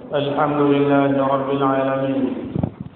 الحمد لله رب العالمين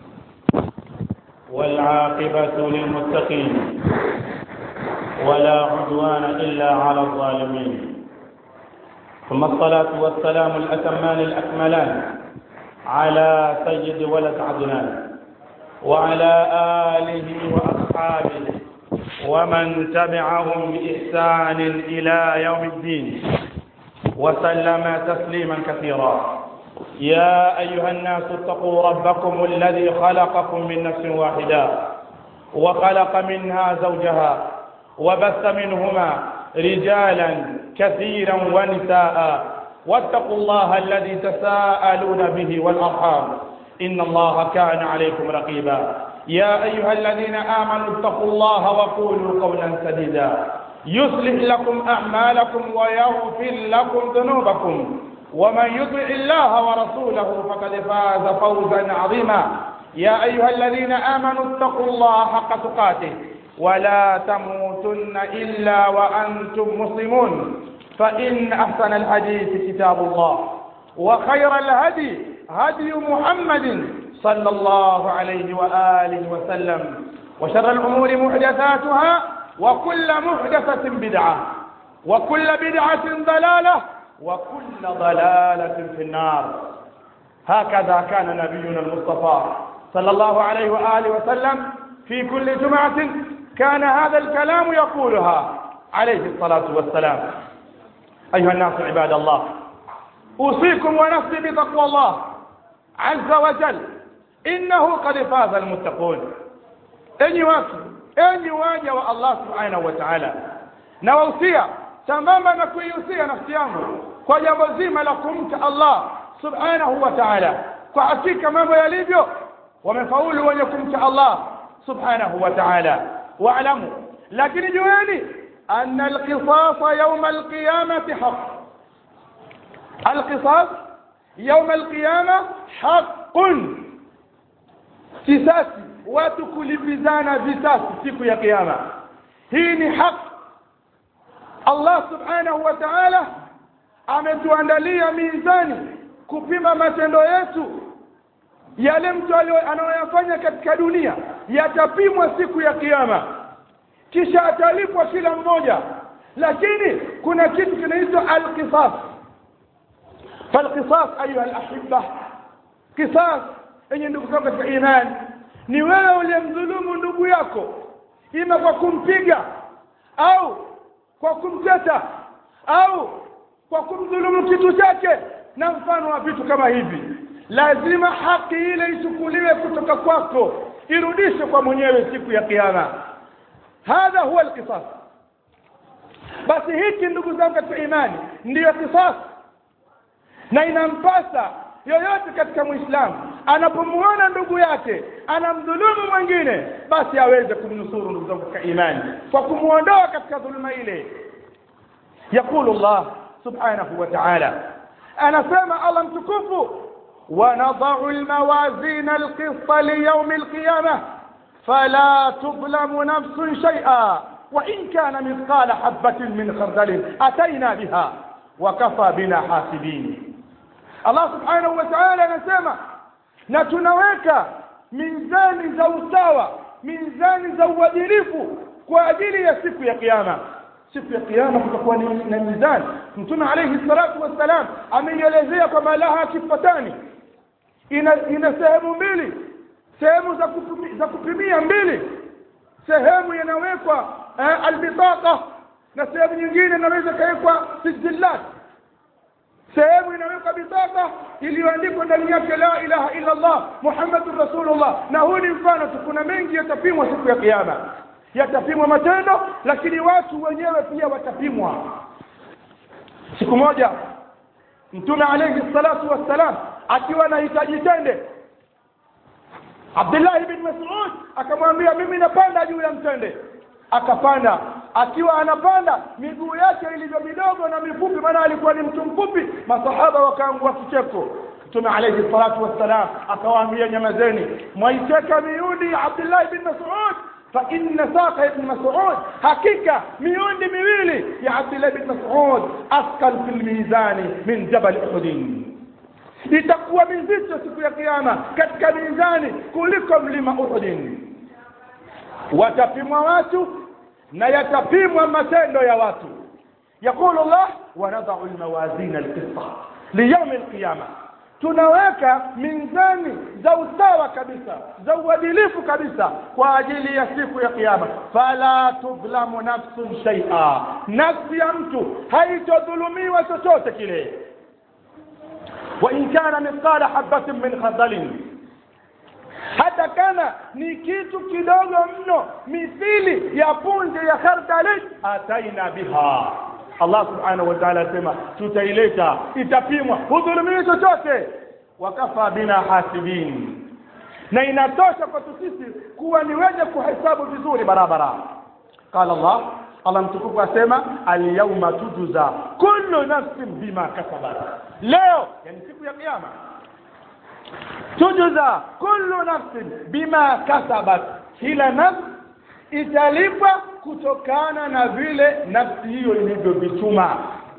والعاقبة للمتقين ولا عدوان إلا على الظالمين، ثم الصلاة والسلام الأتمان الأكملان على سيد ولد عدنان وعلى آله وأصحابه ومن تبعهم بإحسان إلى يوم الدين وسلم تسليما كثيرا. يا أيها الناس اتقوا ربكم الذي خلقكم من نفس واحدة وخلق منها زوجها وبث منهما رجالا كثيرا ونساء، واتقوا الله الذي تساءلون به والأرحام إن الله كان عليكم رقيبا. يا أيها الذين آمنوا اتقوا الله وقولوا قولا سديدا يصلح لكم أعمالكم ويغفر لكم ذنوبكم، ومن يطع الله ورسوله فقد فاز فوزا عظيما. يا أيها الذين آمنوا اتقوا الله حق تقاته ولا تموتن إلا وأنتم مسلمون، فإن أحسن الحديث كتاب الله، وخير الهدي هدي محمد صلى الله عليه وآله وسلم، وشر الأمور محدثاتها، وكل محدثة بدعة، وكل بدعة ضلالة، وكل ضلالة في النار. هكذا كان نبينا المصطفى صلى الله عليه وآله وسلم في كل جمعة كان هذا الكلام يقولها عليه الصلاة والسلام. أيها الناس عباد الله، أوصيكم ونفسي بتقوى الله عز وجل، إنه قد فاز المتقون. enyi waja wa Allah subhanahu wa ta'ala, na wausia sambamba na kuiusia nafsi yangu kwa jambo zima la kumcha Allah subhanahu wa ta'ala. Kwa hakika mambo yalivyo wamefaulu wenye kumcha Allah subhanahu wa ta'ala. Wa'lamu, lakini jueni anna al-qisas yawm al-qiyamati haqq. Al-qisas yawm al-qiyamah haqqun, kisasi, watu kulipizana visasi siku ya kiyama, hii ni haki. Allah subhanahu wa ta'ala ametuandalia mizani kupima matendo yetu. Yale mtu anayoyafanya katika dunia yatapimwa siku ya kiyama, kisha atalipwa kila mmoja. Lakini kuna kitu kinaitwa al-qisas. Fal-qisas ayuha al-ahibba, qisas enye ndugu zangu katika imani, ni wewe uliyemdhulumu ndugu yako, ima kwa kumpiga au kwa kumteta au kwa kumdhulumu kitu chake na mfano wa vitu kama hivi. Lazima haki ile ichukuliwe kutoka kwako, irudishwe kwa mwenyewe siku ya kiyama. Hadha huwa al-qisas. Basi hiki ndugu zangu katika imani ndiyo qisas, na inampasa yoyote katika Muislamu anapomuona ndugu yake anamdhulumu mwingine, basi aweze kumnusuru ndugu zangu katika imani kwa kumuondoa katika dhuluma ile. Yakulu Allah subhanahu wa ta'ala, anasema Allah mtukufu, wa nadha'u al-mawazin al-qista li yawm al-qiyamah fala tudlamu nafsun shay'a wa in kana mithqala habatin min khardalin atayna biha wa kafa bina hasibin. Allah subhanahu wa ta'ala anasema, na tunaweka mizani za usawa, mizani za uadilifu kwa ajili ya siku ya kiyama. Siku ya kiyama kutakuwa na mizani. Mtume alayhi salatu wassalam ameielezea kwamba laha kifatani, ina sehemu mbili, sehemu za kupimia mbili. Sehemu inawekwa albitaqa, na sehemu nyingine inaweza kawekwa sijillat. Sehemu inawekwa bitaka iliyoandikwa ndani yake la ilaha illa Allah Muhammadur Rasulullah. Na huu ni mfano tu, kuna mengi yatapimwa siku ya kiyama. Yatapimwa matendo, lakini watu wenyewe pia watapimwa. Siku moja Mtume alayhi salatu wassalam akiwa anahitaji tende, Abdullah ibn Mas'ud akamwambia, mimi napanda juu ya mtende. Akapanda. Akiwa anapanda, miguu yake ilivyo midogo na mifupi, maana alikuwa ni mtu mfupi, masahaba wakaangua kicheko. Mtume alayhi salatu wassalam akawaambia, nyamazeni, mwaiteka miudi Abdullah ibn Mas'ud, fa inna saqa ibn Mas'ud, hakika miundi miwili ya Abdullah ibn Mas'ud askal fil mizani min jabal Uhud. itakuwa mizito siku ya kiyama katika mizani kuliko mlima Uhud. Watapimwa watu na yatapimwa matendo ya watu. يقول الله ونضع الموازين القسط ليوم القيامة. tunaweka mizani za usawa kabisa, za uadilifu kabisa kwa ajili ya siku ya kiyama. Fala tudlamu nafsun shay'a, nafsi ya mtu haitodhulumiwa chochote kile. Wa in kana mithqala habatin min khardalin, hata kana ni kitu kidogo mno mithili ya punje ya khardali, ataina biha. Allah subhanahu wa ta'ala sema tutaileta, itapimwa, hudhulumiwi chochote. Wakafa bina hasibin, na inatosha kwa sisi kuwa ni wenye kuhesabu vizuri barabara. Qala Allah mtukufu asema al-yawma tujza kullu nafsin bima kasabat. Leo yani siku ya kiyama, tujza kullu nafsin bima kasabat, kila nafsi italipwa kutokana na vile nafsi hiyo ilivyovichuma.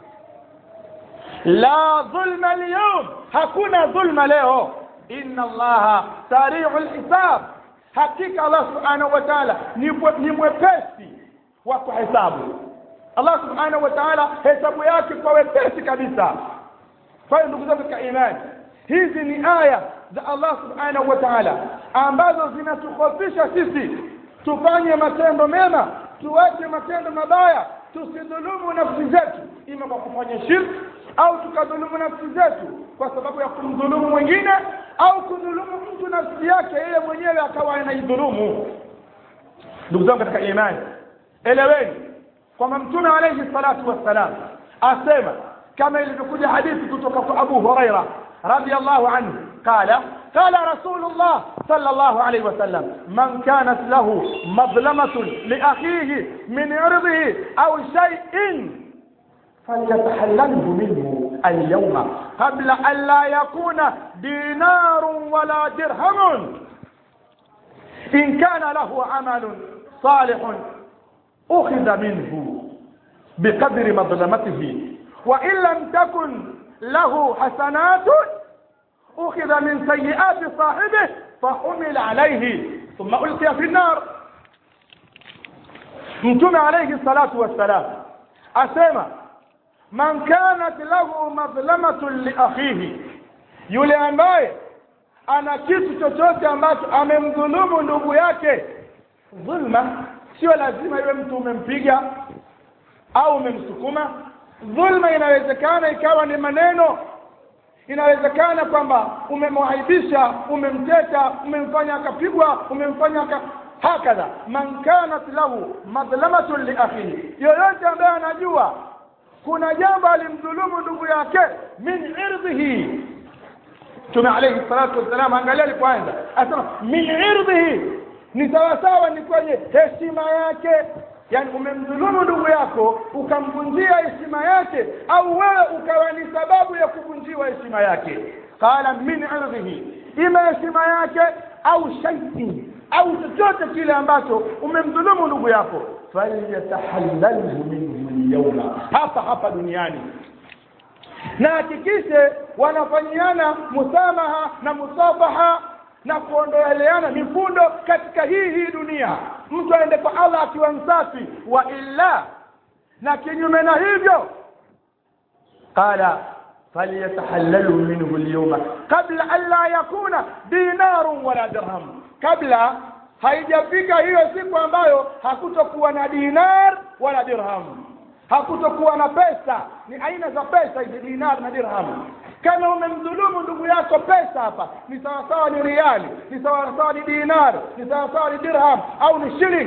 La dhulma al-yawm, hakuna dhulma leo. Inna Allaha sari'ul hisab, hakika Allah subhanahu wa ta'ala ni mwepesi wa kuhesabu. Allah subhanahu wa ta'ala hesabu yake kwa wepesi kabisa. Kwa hiyo ndugu zangu katika imani, hizi ni aya za Allah subhanahu wa ta'ala ambazo zinatukhofisha sisi tufanye matendo mema, tuache matendo mabaya, tusidhulumu nafsi zetu ima kwa kufanya shirki au tukadhulumu nafsi zetu kwa sababu ya kumdhulumu mwingine au kudhulumu mtu nafsi yake yeye mwenyewe akawa anaidhulumu. Ndugu zangu katika imani, eleweni kwamba Mtume alayhi salatu wassalam asema kama ilivyokuja hadithi kutoka kwa Abu Huraira radhiyallahu anhu, قال رسول الله صلى الله عليه وسلم من كانت له مظلمة لأخيه من عرضه أو شيء فليتحلله منه اليوم قبل أن لا يكون دينار ولا درهم. إن كان له عمل صالح أخذ منه بقدر مظلمته، وإن لم تكن له حسنات أخذ من سيئات صاحبه فحمل عليه ثم ألقي في النار. Mtume alayhi salatu wassalam asema man kanat lahu madhlamatun li akhihi, yule ambaye ana kitu chochote ambacho amemdhulumu ndugu yake. Dhulma sio lazima iwe mtu umempiga au umemsukuma. Dhulma inawezekana ikawa ni maneno, inawezekana kwamba umemwaibisha, umemteta, umemfanya akapigwa, umemfanya hakadha. Man kanat lahu madhlamatun li akhihi, yoyote ambaye anajua kuna jambo alimdhulumu ndugu yake, min irdhihi. Mtume alayhi salatu wasalam angalia kwanza asema min irdhihi, ni sawa ni kwenye heshima yake. Yani umemdhulumu ndugu yako ukamvunjia heshima yake, au wewe ukawa ni sababu ya kuvunjiwa heshima yake. Qala min irdhihi, ima heshima yake au shay'in au chochote kile ambacho umemdhulumu ndugu yako, falyatahallalhu minhu al-yawma, hapa duniani. Na hakikishe wanafanyiana musamaha na musafaha na kuondoeleana mifundo katika hii dunia. Mtu aende kwa Allah akiwa msafi, wa illa na kinyume na hivyo, qala falyatahallalu minhu al-yawma qabla an la yakuna dinarun wala dirham, kabla haijafika hiyo siku ambayo hakutokuwa na dinar wala dirham, hakutokuwa na pesa. Ni aina za pesa hizi, dinar na dirham. Kama umemdhulumu ndugu yako pesa, hapa ni sawa ni riali, ni sawa ni dinar, ni sawa ni dirham au ni shilingi.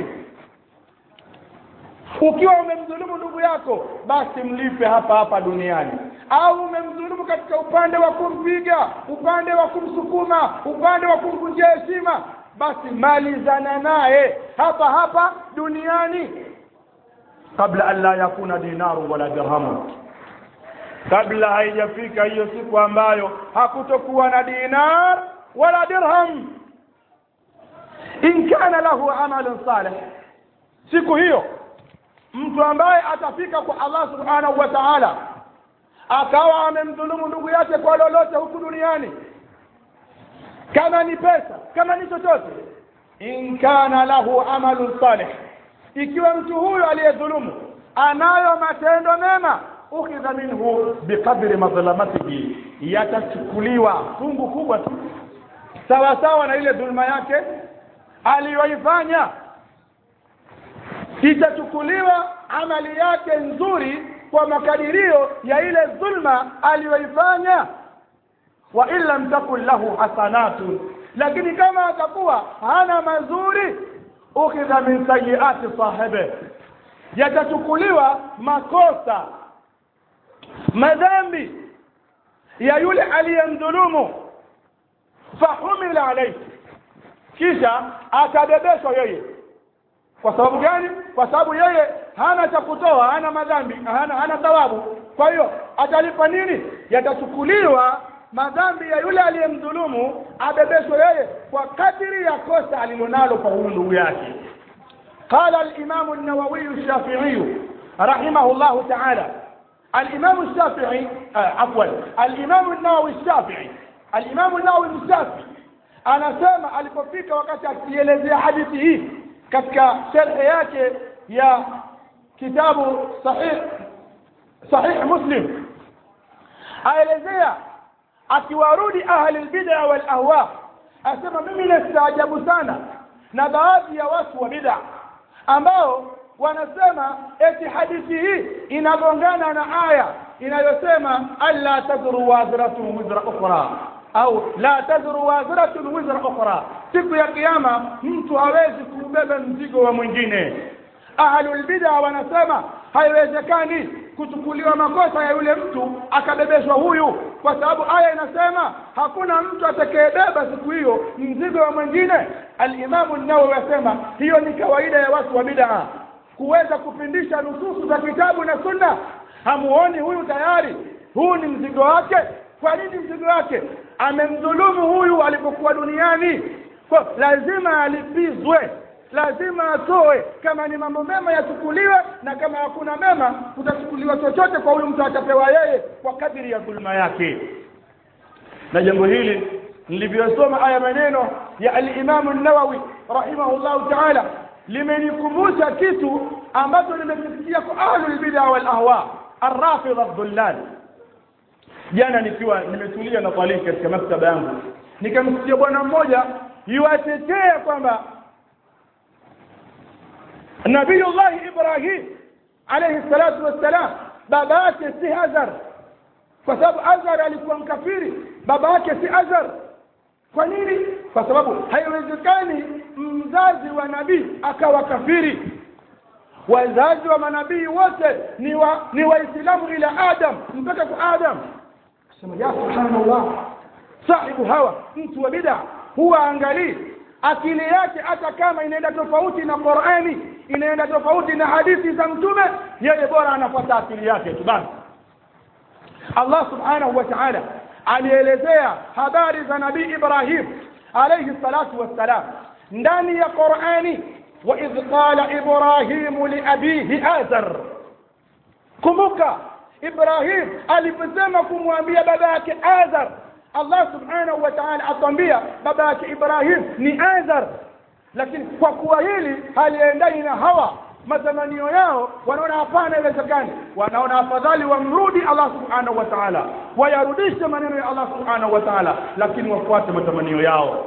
Ukiwa umemdhulumu ndugu yako, basi mlipe hapa duniani. Au umemdhulumu katika upande wa kumpiga, upande wa kumsukuma, upande wa kumvunjia heshima, basi malizana naye hapa duniani, kabla an la yakuna dinaru wala dirhamu, kabla haijafika hiyo siku ambayo hakutokuwa na dinar wala dirham. In kana lahu amalun salih, siku hiyo mtu ambaye atafika kwa Allah subhanahu wa ta'ala akawa amemdhulumu ndugu yake kwa lolote huku duniani, kama ni pesa, kama ni chochote, in kana lahu amalun salih, ikiwa mtu huyo aliyedhulumu anayo matendo mema, ukhidha minhu biqadri madhlamatihi, yatachukuliwa fungu kubwa tu sawa sawa na ile dhulma yake aliyoifanya. Itachukuliwa amali yake nzuri kwa makadirio ya ile dhulma aliyoifanya. Wa illa takul lahu hasanatun, lakini kama atakuwa hana mazuri, ukhidha min sayyiati sahibi, yatachukuliwa makosa, madhambi ya yule aliyemdhulumu, fahumila alayhi, kisha atabebeshwa yeye. Kwa sababu gani? Kwa sababu yeye hana cha kutoa, hana madhambi, hana thawabu. Kwa hiyo atalipa nini? Yatachukuliwa madhambi ya yule aliyemdhulumu, abebeshwe yeye kwa kadiri ya kosa alilonalo kwa huyu ndugu yake. Qala al-Imam an-Nawawi ash-Shafi'i rahimahullah ta'ala, al-Imam ash-Shafi'i al-Imam an-Nawawi ash-Shafi'i, al-Imam an-Nawawi ash-Shafi'i anasema alipofika wakati akielezea hadithi hii katika sharh yake ya kitabu sahih Muslim, aelezea akiwarudi ahli al-bid'ah wal ahwa, asema mimi nastaajabu sana na baadhi ya watu wa bid'ah ambao wanasema eti hadithi hii inagongana na aya inayosema alla tadru wazratun wizra ukhra, au la tadru wazratun wizra ukhra, siku ya kiyama mtu hawezi kubeba mzigo wa mwingine. Ahlul bid'ah wanasema haiwezekani kuchukuliwa makosa ya yule mtu akabebeshwa huyu, kwa sababu aya inasema hakuna mtu atakayebeba siku hiyo mzigo wa mwingine. Al-Imam an-Nawawi asema hiyo ni kawaida ya watu wa bid'ah, kuweza kupindisha nususu za kitabu na sunna. Hamuoni huyu tayari huu ni mzigo wake? Kwa nini mzigo wake? Amemdhulumu huyu alipokuwa duniani, kwa lazima alipizwe, lazima atoe. Kama ni mambo mema yachukuliwe, na kama hakuna mema kutachukuliwa chochote kwa huyu mtu, atapewa yeye kwa kadiri ya dhulma yake. Na jambo hili nilivyosoma aya maneno ya al-Imam an-Nawawi rahimahullah ta'ala limenikumbusha kitu ambacho nimekisikia kwa ahlul bid'ah wal ahwa, ar-rafidha ad-dhullal. Jana nikiwa nimetulia na taliki katika maktaba yangu, nikamsikia bwana mmoja yuatetea kwamba Nabiyullah Ibrahim alayhi salatu wassalam baba yake si Azar, kwa sababu Azar alikuwa mkafiri, baba yake si Azar. Kwa nini? Kwa sababu haiwezekani mzazi wa nabii akawa kafiri. Wazazi wa manabii wote ni waislamu ila Adam, mpaka kwa Adam. Sema ya subhanallah, sahibu hawa, mtu wa bid'ah huwa angalii akili yake, hata kama inaenda tofauti na Qur'ani, inaenda tofauti na hadithi za mtume, yeye bora anafuata akili yake tu basi. Allah subhanahu wa ta'ala alielezea habari za nabii Ibrahim alayhi salatu wassalam ndani ya Qur'ani, wa idh qala Ibrahim li abihi Azar. Kumbuka Ibrahim aliposema kumwambia baba yake Azar, Allah subhanahu wa ta'ala atambia baba yake Ibrahim ni Azar, lakini kwa kuwa hili haliendani na hawa matamanio yao, wanaona hapana, inawezekani, wanaona afadhali wamrudi Allah subhanahu wa ta'ala, wayarudishe maneno ya Allah subhanahu wa ta'ala, lakini wafuate matamanio yao.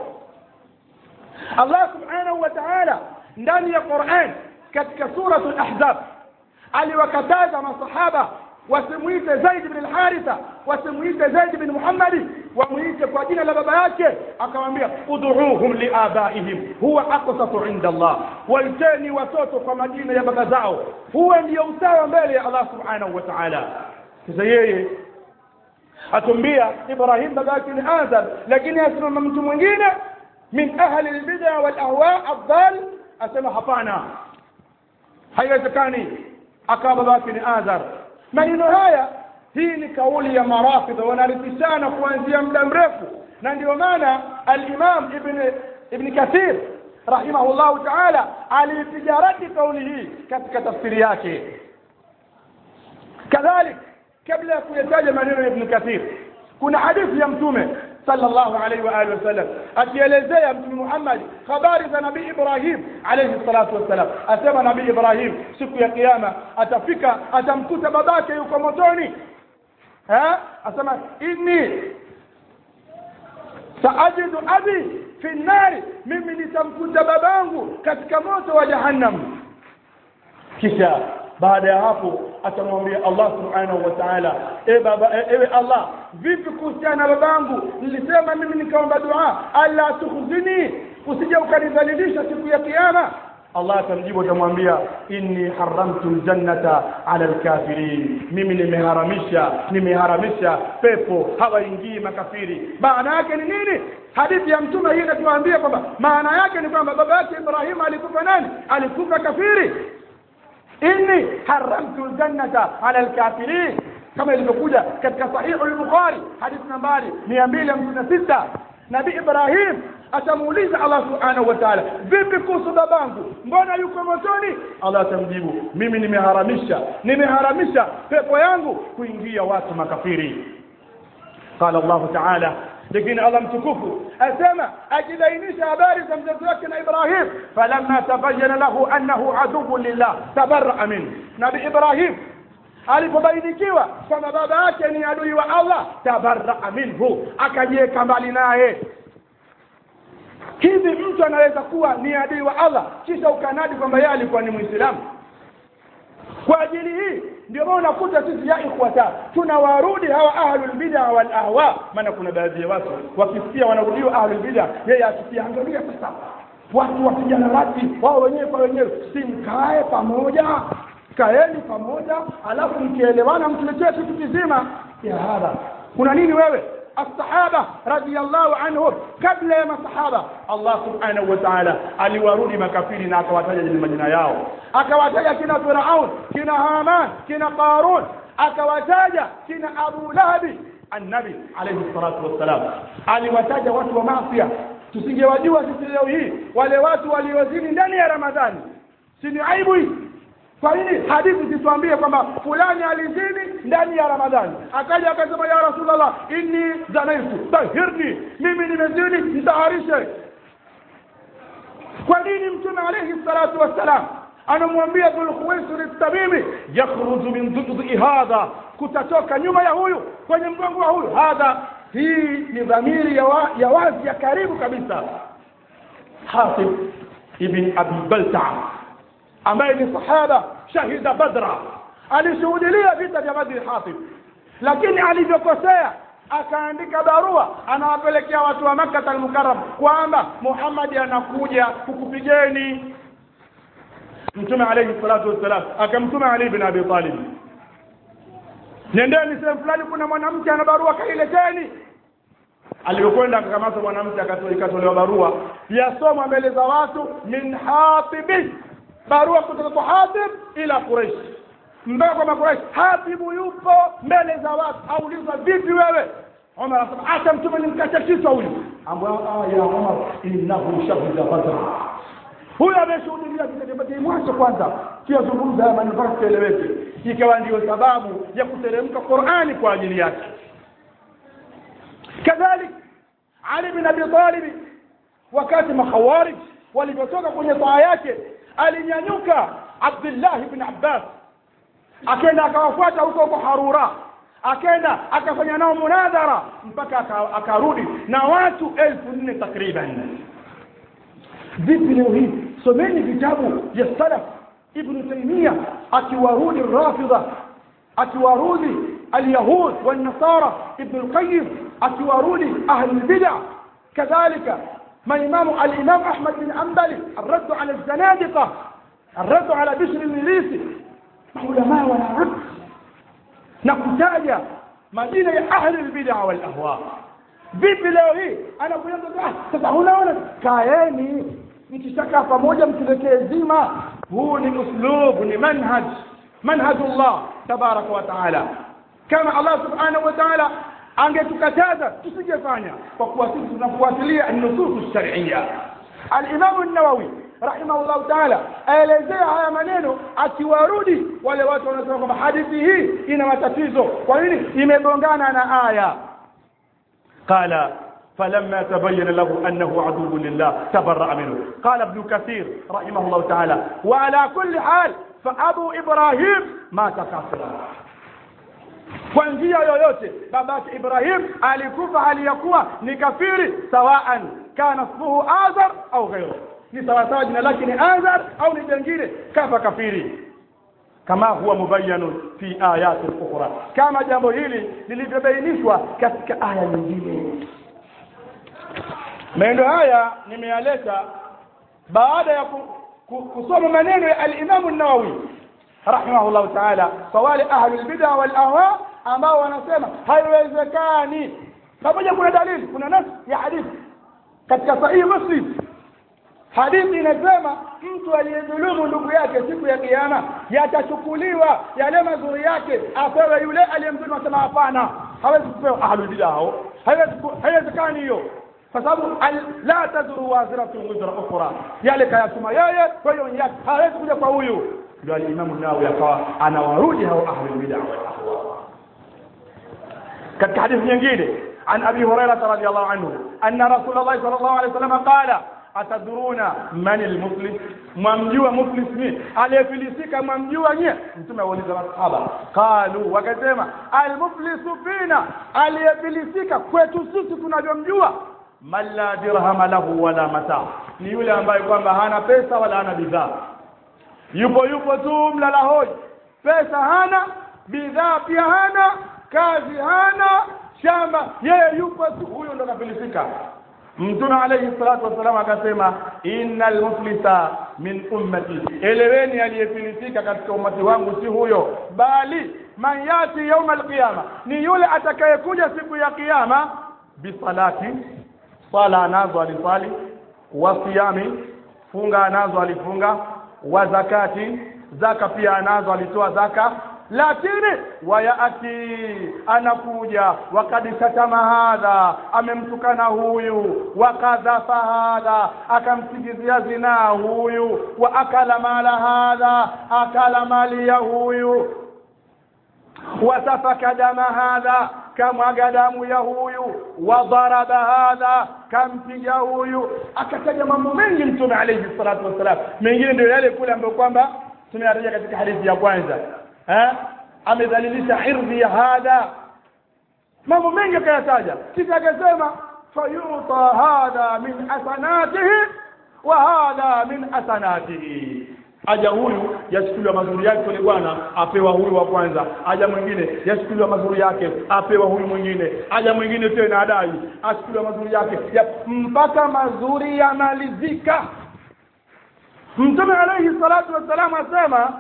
Allah subhanahu wa ta'ala ndani ya Qur'an katika suratul Ahzab aliwakataza masahaba wasimuite Zaid ibn al-Haritha, wasimuite Zaid ibn Muhammad, wamuite kwa jina la baba yake. Akamwambia ud'uuhum liabaihim huwa aqsatu inda Allah, waiteni watoto kwa majina ya baba zao, huwa ndio usawa mbele ya Allah subhanahu wa ta'ala. Sasa yeye atumbia Ibrahim baba yake ni Azar, lakini asimama mtu mwingine min ahli al-bid'ah wal ahwa afdal, asema hapana, haiwezekani akawa baba yake ni Azar. Maneno haya, hii ni kauli ya marafidha, wanarithishana kuanzia muda mrefu, na ndio maana al-Imam Ibn Kathir rahimahullah ta'ala alipiga radi kauli hii katika tafsiri yake. Kadhalik, kabla ya kuyataja maneno ya Ibn Kathir, kuna hadithi ya mtume sallallahu alayhi wa alihi wasallam akielezea mtume Muhammad habari za nabii Ibrahim alayhi salatu wasallam, asema nabii Ibrahim siku ya kiyama atafika, atamkuta babake yuko motoni. Asema inni saajidu abi fi an-nar, mimi nitamkuta babangu katika moto wa jahannam. Kisha baada ya hapo atamwambia Allah subhanahu wa ta'ala, ewe Allah, vipi kuhusiana na babangu? Nilisema mimi nikaomba dua, alla tukhzini, usije ukanidhalilisha siku ya kiyama. Allah atamjibu, atamwambia inni haramtu aljannata ala alkafirin, mimi nimeharamisha pepo hawaingii makafiri. Maana yake ni nini? Hadithi ya mtume hii inatuambia kwamba maana yake ni kwamba baba yake Ibrahim alikufa nani? Alikufa kafiri. inni haramtu aljannata ala alkafirin, kama ilivyokuja katika sahihu al-Bukhari hadithi nambari 256. Nabii Ibrahim atamuuliza Allah subhanahu wa ta'ala, vipi kuhusu babangu, mbona yuko motoni? Allah atamjibu, mimi nimeharamisha pepo yangu kuingia watu makafiri. قال الله تعالى, lakini Allah mtukufu asema akibainisha habari za mzazi wake na Ibrahim, falamma tabayyana lahu annahu aduwwun lillah tabarra'a min. Nabii Ibrahim alipobainikiwa kwamba baba yake ni adui wa Allah, tabarra'a minhu, akajiweka mbali naye. Hivi mtu anaweza kuwa ni adui wa Allah kisha ukanadi kwamba yeye alikuwa ni Muislamu? Kwa ajili hii ndio maana unakuta sisi ya ikhwata tunawarudi hawa ahlul bid'ah wal ahwa. Maana kuna baadhi ya watu wakisikia wanarudiwa ahlul bid'ah, yeye asikia, angalia sasa watu wapigana rati wao wenyewe kwa wenyewe, simkae pamoja, kaeni pamoja, alafu mkielewana mtuletee kitu kizima. Ya hada, kuna nini wewe? الصحابه رضي الله عنهم kabla ya masahaba Allah subhanahu wa ta'ala aliwarudi makafiri na akawataja majina yao, akawataja kina Firaun, kina Haman, kina Qarun, akawataja kina Abu Lahab. An-Nabi alayhi salatu wassalam aliwataja watu wa maasi. Tusingewajua sisi leo hii wale watu waliozini ndani ya Ramadhani, si ni aibu hii? Kwa nini hadithi zituambie kwamba fulani alizini ndani ya Ramadhani, akaja akasema ya Rasulullah inni zanaitu tahirni, mimi nimezini nitaharishe? Kwa nini mtume alayhi salatu wassalam anamwambia Dhul Khuwaisir at-Tamimi, yakhruju min dhudhi hadha, kutatoka nyuma ya huyu kwenye mgongo wa huyu? Hadha, hii ni dhamiri ya wazi ya karibu kabisa. Hatib ibn Abi Balta'a ambaye ni sahaba shahida Badra, alishuhudia vita vya Badr. Hatib lakini alivyokosea akaandika barua anawapelekea watu wa Makkah al-Mukarram kwamba Muhammad anakuja kukupigeni. Mtume alayhi salatu wassalam akamtuma Ali ibn Abi Talib, nendeni sehemu fulani kuna mwanamke ana barua, kaileteni. Alipokwenda akakamata mwanamke, akatolewa barua yasoma mbele za watu, min Hatib, barua kutoka kwa Hatib ila Quraysh, mpaka kwa Quraysh. Hatib yupo mbele za watu, aulizwa vipi wewe? Umar asema acha mtume nimkate kichwa huyu. Ambaye ya Umar innahu shahida Badr, huyu ameshuhudia vita vya mwanzo. Kwanza kiazungumza haya maneno kueleweke, ikawa ndio sababu ya kuteremka Qur'ani kwa ajili yake. Kadhalika Ali ibn Abi Talib wakati makhawarij walipotoka kwenye taa yake, alinyanyuka Abdullah ibn Abbas akaenda akawafuata huko Harura, akaenda akafanya nao munadhara mpaka akarudi na watu 1400 takriban. Vipi leo hii? Someni vitabu vya salaf. Ibn Taymiyyah akiwarudi Rafidha, akiwarudi al-Yahud wal-Nasara, Ibn al-Qayyim akiwarudi ahli al-bid'ah, kadhalika الإمام أحمد بن حنبل الرد على الزنادقة، الرد على بشر المريسي، علماء ولا رد. نقتاج مدينة أهل البدع والأهواء. vipi leo hii anakuja sasa unaona kaeni nikitaka pamoja mtuletee zima? Huu ni uslub, ni manhajullah tabaraka wa taala. Kama Allah subhanahu wa taala angetukataza tusingefanya, kwa kuwa sisi tunafuatilia an-nusus shar'iyya. Al-Imam an-Nawawi rahimahullah ta'ala aelezea haya maneno akiwarudi wale watu wanasema kwamba hadithi hii ina matatizo. Kwa nini? Imegongana na aya. Qala فلما تبين له أنه عدو لله تبرأ منه. قال ابن كثير رحمه الله تعالى: وعلى كل حال فأبو إبراهيم مات كافرا. kwa njia yoyote babake Ibrahim alikufa hali ya kuwa ni kafiri, sawaan kana ismuhu Azar au ghayru, ni sawa jina lake ni Azar au ni jingine, kafa kafiri, kama huwa mubayyan fi ayat ukhra, kama jambo hili lilivyobainishwa katika aya nyingine. Maana haya nimeyaleta baada ya kusoma maneno ya al-Imam an-Nawawi rahimahullah ta'ala kwa wale ahli al-bid'ah wal ahwa ambao wanasema haiwezekani. Pamoja kuna dalili, kuna nas ya hadithi katika Sahih Muslim. Hadithi inasema mtu aliyedhulumu ndugu yake siku ya kiyama yatachukuliwa yale mazuri yake apewe yule aliyemdhulumu. Asema hapana, hawezi kupewa ahlul bid'ah hao, haiwezekani hiyo, kwa sababu la tadhuru waziratu wizra ukhra, yale kayasema yeye, kwa hiyo hawezi kuja kwa huyu. Ndio al-Imam an-Nawawi akawa anawarudi hao ahlul bid'ah wal ahwa. katika hadithi nyingine an Abi Hurairah radhiyallahu anhu anna Rasulullah sallallahu alayhi wasallam qala: atadruna man al-muflis, mwamjua muflis ni aliyefilisika, mwamjua nyie? Mtume auliza masahaba, qalu, wakasema al-muflisu fina, aliyefilisika kwetu sisi tunavyomjua, man la dirham lahu wala mata, ni yule ambaye kwamba hana pesa wala hana bidhaa, yupo tu mlala hoi, pesa hana, bidhaa pia hana, kazi hana, shamba yeye yupo tu, huyo ndo kafilisika. Mtume alayhi salatu wasallam akasema, innal muflisa min ummati, eleweni aliyefilisika katika umati wangu si huyo, bali man yati yawm alqiyama, ni yule atakayekuja siku ya kiyama, bisalati, sala anazo alisali, wa siyami, funga anazo alifunga, wa zakati, zaka pia anazo alitoa zaka, lakini wayati, anakuja wakad satama hadha, amemtukana huyu, wakadhafa hadha, akamsigizia zina huyu, wa akala mala hadha, akala mali ya huyu, wasafaka dama hadha, kamwaga damu ya huyu, wa daraba hadha, kampiga huyu. Akataja mambo mengi Mtume alayhi salatu wasalam, mengine ndio yale kule ambayo kwamba tumeyataja katika hadithi ya kwanza. Amedhalilisha irdhi ya hadha, mambo mengi akayataja, kisha akasema fayuta hadha min hasanatihi wa hadha min hasanatihi, aja huyu yashukuliwa mazuri yake kwa bwana, apewa huyu wa kwanza, aja mwingine yashukuliwa mazuri yake, apewa huyu mwingine, aja mwingine tena adai ashukuliwa mazuri yake, mpaka mazuri yamalizika. Mtume alayhi salatu wasalam asema,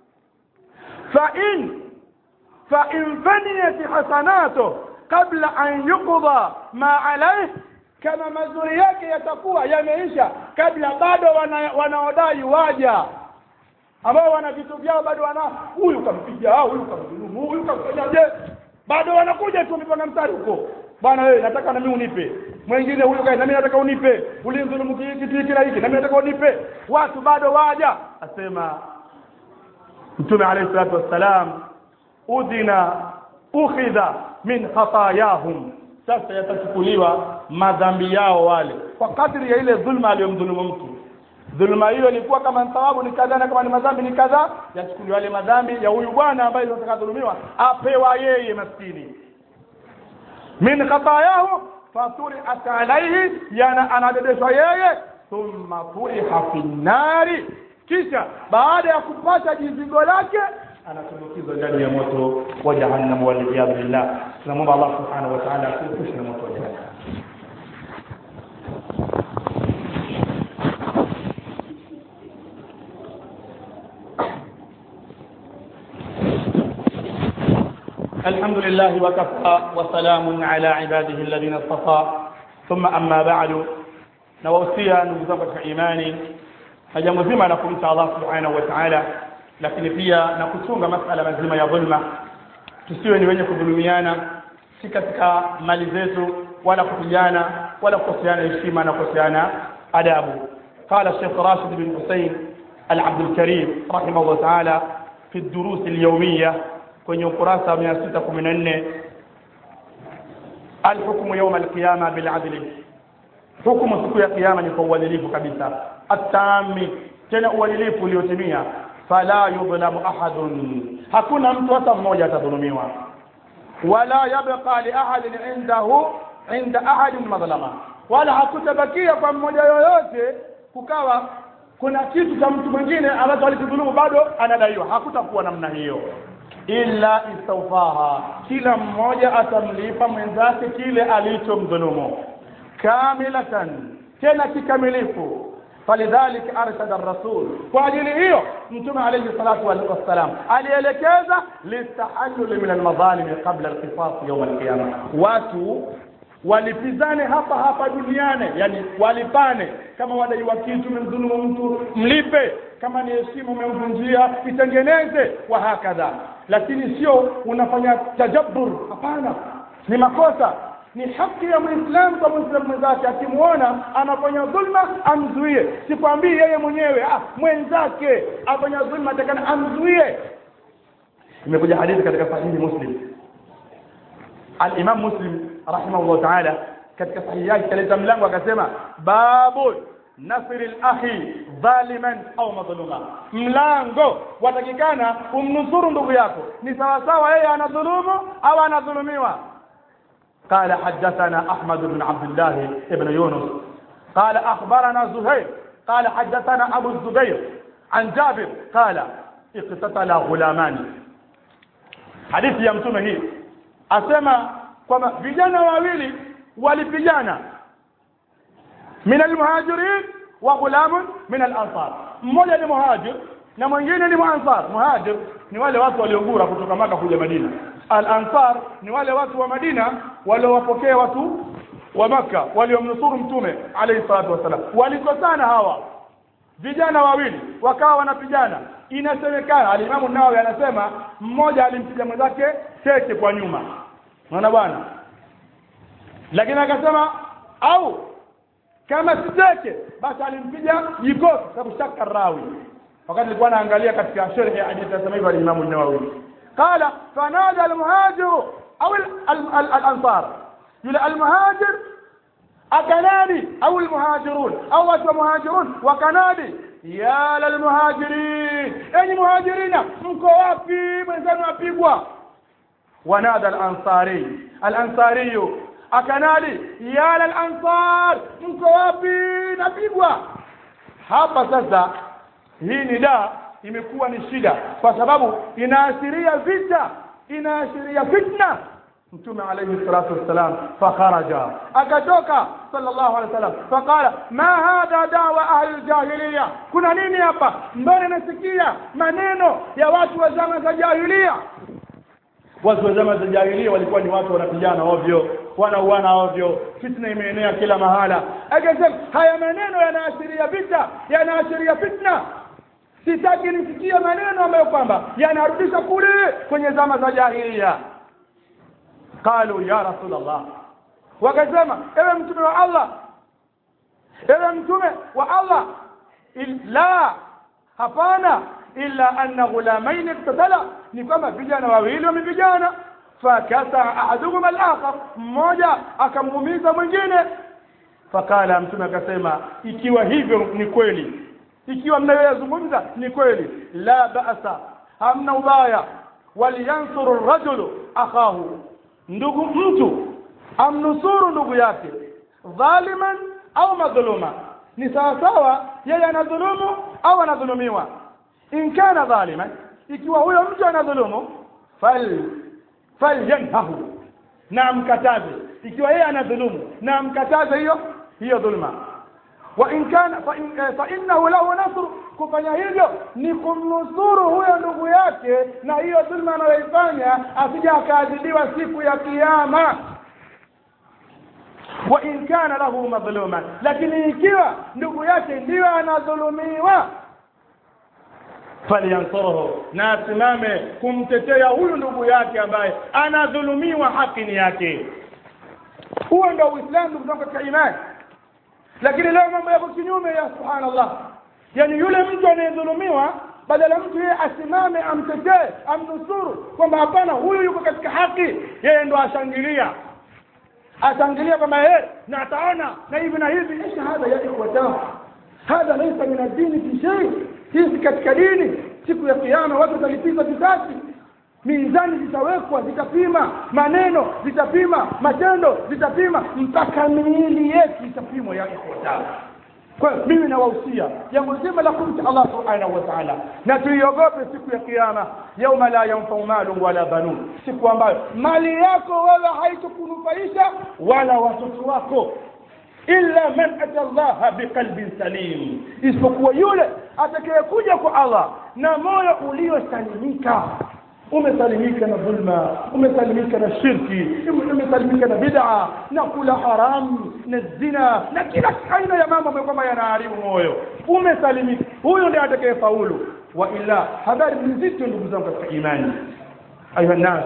فإن فنيت حسناته قبل أن يقضى ما عليه, kama mazuri yake yatakuwa yameisha kabla bado wanaodai waja ambao wana vitu vyao bado huyu kampiga, huyu kamdhulumu, huyu kamfanyaje, bado wanakuja tu mpaka mstari huko, bwana wewe nataka na mimi unipe, mwingine huyu kae na mimi nataka unipe, ulinidhulumu kitu kila hiki na mimi nataka unipe, watu bado waja. Asema Mtume alayhi salatu wassalam, udhina ukhidha min khatayahum, sasa yatachukuliwa madhambi yao wale kwa kadri ya ile dhulma aliyomdhulumu mtu. Dhulma hiyo ilikuwa kama thawabu ni kadhaa, na kama ni madhambi ni kadhaa, yachukuliwa yale madhambi ya huyu bwana ambaye atakadhulumiwa, apewa yeye maskini. Min khatayahum faturihat alayhi, yana anadedeshwa yeye, thumma furiha fi nari, kisha baada ya kupata jizigo lake anatumbukizwa ndani ya moto wa jahannam, waliyadhu billah. Tunamwomba Allah subhanahu wa ta'ala atuepushe na moto wa jahannam. Alhamdulillah wa kafa wa salamun ala ibadihi alladhina istafa, thumma amma ba'du. Nawausia ndugu zangu katika imani na jambo zima la kumcha Allah subhanahu wa ta'ala, lakini pia na kuchunga masala mazima ya dhulma. Tusiwe ni wenye kudhulumiana, si katika mali zetu, wala kupigana, wala kukoseana heshima na kukoseana adabu. Qala Sheikh Rashid bin Hussein al-Abdul Karim rahimahullah ta'ala fi ad-durus al-yawmiyya, kwenye ukurasa 614, الحكم يوم القيامة بالعدل حكم siku ya kiyama ni kwa uadilifu kabisa atami tena uadilifu uliotimia fala yudhlamu ahadun hakuna mtu hata mmoja atadhulumiwa wala yabqa li ahadin inda ahadin madhlama wala hakutabakia kwa mmoja yoyote kukawa kuna kitu cha mtu mwingine ambacho alikidhulumu bado anadaiwa hakutakuwa namna hiyo illa istawfaha kila mmoja atamlipa mwenzake kile alichomdhulumu kamilatan tena kikamilifu falidhalika arshada ar-rasul kwa ajili hiyo mtume alayhi salatu wassalam alielekeza listahallul min al-madhalim qabla al-qisas yawm al-qiyamah watu walipizane hapa duniani yani walipane kama wadaiwa kitu mdhulumu mtu mlipe kama ni heshima umemvunjia itengeneze wa hakadha lakini sio unafanya tajabbur hapana ni makosa ni haki ya muislamu kwa muislamu mwenzake akimuona anafanya dhulma amzuie sikwambii yeye mwenyewe mwenzake afanya dhulma atakana amzuie imekuja hadithi katika sahihi muslim al-imam muslim rahimahullah ta'ala katika sahihi yake kaleta mlango akasema babu nasri al-akhi zaliman au madhluma mlango watakikana umnusuru ndugu yako ni sawa sawa yeye anadhulumu au anadhulumiwa قال حدثنا أحمد بن عبد الله ابن يونس قال أخبرنا زهير قال حدثنا أبو الزبير عن جابر قال اقتتل غلامان حديث يا mtume hii asema kwamba vijana wawili walipigana min almuhajirin wa gulamun min alansar mmoja ni muhajir na mwingine ni muansar muhajir ni wale watu waliogura kutoka Maka kuja Madina al-ansar ni wale watu wa Madina waliowapokea watu wa Maka waliomnusuru mtume alayhi salatu wasalam walikosana hawa vijana wawili wakawa wanapigana inasemekana al-Imam an-Nawawi anasema mmoja alimpiga mwenzake teke kwa nyuma unaona bwana lakini akasema au kama siteke basi alimpiga jikofi sababu shaka rawi wakati alikuwa anaangalia katika sharhi ya hadithi ya Imam al-Imam an-Nawawi قال فنادى المهاجر او الانصار يقول المهاجر اكنادي او المهاجرون او المهاجرون وكنادي يا للمهاجرين اي مهاجرين mko wapi mwenzenu apigwa ونادى الانصاري akanadi ya lalansar mko wapi napigwa hapa sasa hii nida imekuwa ni shida kwa sababu inaashiria vita inaashiria fitna mtume alayhi salatu wasalam fakharaja akatoka sallallahu alayhi wasallam faqala ma hadha da'wa ahli jahiliya kuna nini hapa mbona nasikia maneno ya watu wa zama za jahiliya watu wa zama za jahiliya walikuwa ni watu wanapigana ovyo wanauana ovyo fitna imeenea kila mahala akasema haya maneno yanaashiria vita yanaashiria fitna sitaki nisikie maneno ambayo kwamba yanarudisha kule kwenye zama za jahiliya qalu ya rasulullah wakasema ewe mtume wa Allah la hapana illa anna ghulamain iqtatala ni kama vijana wawili wamepigana fakasa ahaduhuma al-akhar mmoja akamuumiza mwingine fakala mtume akasema ikiwa hivyo ni kweli ikiwa mnayozungumza ni kweli la ba'sa hamna ubaya waliyansuru ar-rajulu akahu ndugu mtu amnusuru ndugu yake dhaliman au madhuluma ni sawa sawa yeye anadhulumu au anadhulumiwa in kana dhaliman ikiwa huyo mtu anadhulumu falyanhahu na mkataze ikiwa yeye anadhulumu na mkataze hiyo dhulma wa in kana fa innahu lahu nasr kufanya hivyo ni kumnusuru huyo ndugu yake na hiyo dhulma anayoifanya asije akaadhibiwa siku ya kiyama wa in kana lahu madhluman lakini ikiwa ndugu yake ndiyo anadhulumiwa falyansuruhu na asimame kumtetea huyu ndugu yake ambaye anadhulumiwa haki ni yake huo ndio Uislamu kutoka katika imani lakini leo mambo yako kinyume ya subhanallah yani yule mtu anayedhulumiwa badala mtu yeye asimame amtetee amnusuru kwamba hapana huyu yuko katika haki yeye ndo ashangilia ataangalia kama na ataona na hivi na hivi. Isha hadha ya ikhwata, hadha laysa min ad-din fi shay. Hii katika dini. Siku ya kiyama watu watalipiza visasi, mizani zitawekwa, zitapima maneno, zitapima matendo, zitapima mpaka miili yetu itapimwa ya ikhwata. Kwa mimi nawahusia jambo zima la kumcha Allah subhanahu wa ta'ala, na tuiogope siku ya kiyama, yauma la yanfa'u malun wala banun, siku ambayo mali yako wala haitakunufaisha wala watoto wako, illa man ata Allah biqalbin salim, isipokuwa yule atakayekuja kwa Allah na moyo uliosalimika. Umesalimika na dhulma, umesalimika na shirki, umesalimika na bid'a, na kula haramu, na zina, na kila aina ya mambo ambayo yanaharibu moyo. Umesalimika, huyo ndiye atakayefaulu. Wa illa habari nzito ndugu zangu katika imani. Ayuha nas,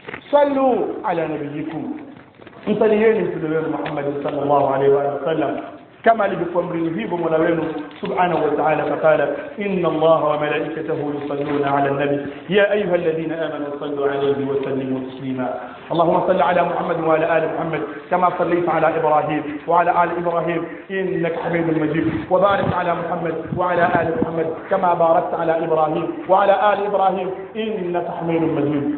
sallu ala nabiyikum, msalieni mtume wenu Muhammad sallallahu alaihi wa sallam كما لبكمرين فيه بمولوين سبحانه وتعالى فقال إن الله وملائكته يصلون على النبي يا أيها الذين آمنوا صلوا عليه وسلموا تسليما. اللهم صل على محمد وعلى آل محمد كما صليت على إبراهيم وعلى آل إبراهيم إنك حميد مجيد، وبارك على محمد وعلى آل محمد كما باركت على إبراهيم وعلى آل إبراهيم إنك حميد مجيد.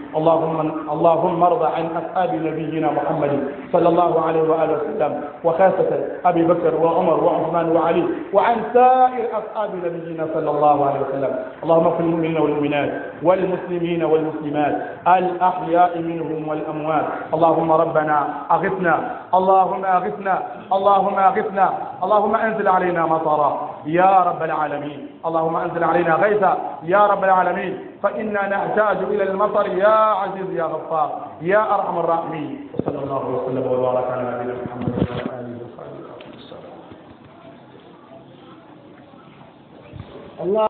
اللهم ارض عن أصحاب نبينا محمد صلى الله عليه وآله وسلم، وخاصة أبي بكر وعمر وعثمان وعلي، وعن سائر أصحاب نبينا صلى الله عليه وسلم. اللهم اغفر للمؤمنين والمؤمنات والمسلمين والمسلمات الأحياء منهم والأموات. اللهم ربنا أغثنا، اللهم أغثنا، اللهم أغثنا، اللهم أنزل علينا مطرا يا رب العالمين، اللهم أنزل علينا غيثا يا رب العالمين، فإننا نحتاج إلى المطر يا عزيز يا غفار يا أرحم الراحمين. صلى الله وسلم وبارك على نبينا محمد وعلى آله وصحبه وسلم. الله